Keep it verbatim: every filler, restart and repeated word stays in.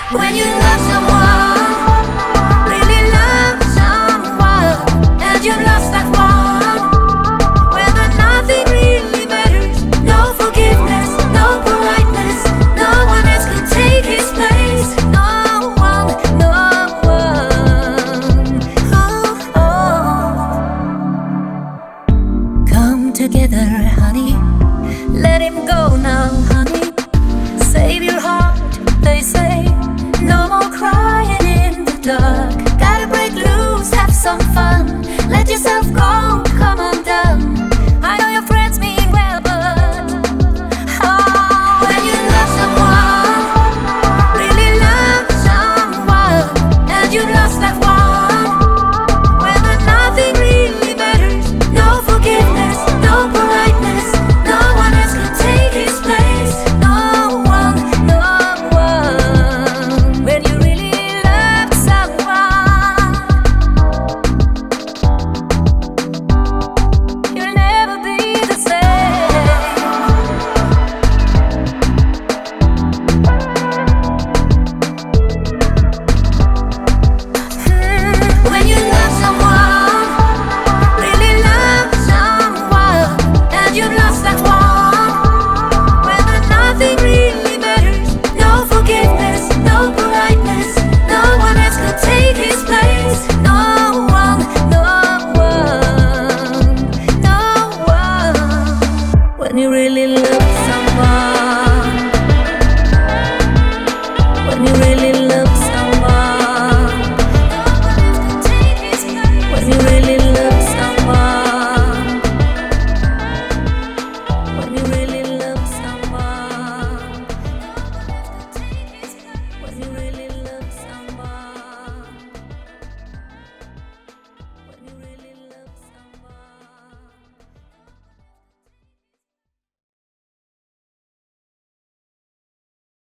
When you love someone, really love someone, and you lost that one, when nothing really matters, no forgiveness, no politeness, no one else can take his place. No one, no one. Oh, oh. Come together, honey, let him go now, honey. Save your heart, they say. No more crying in the dark. Gotta break loose, have some fun. Let yourself go.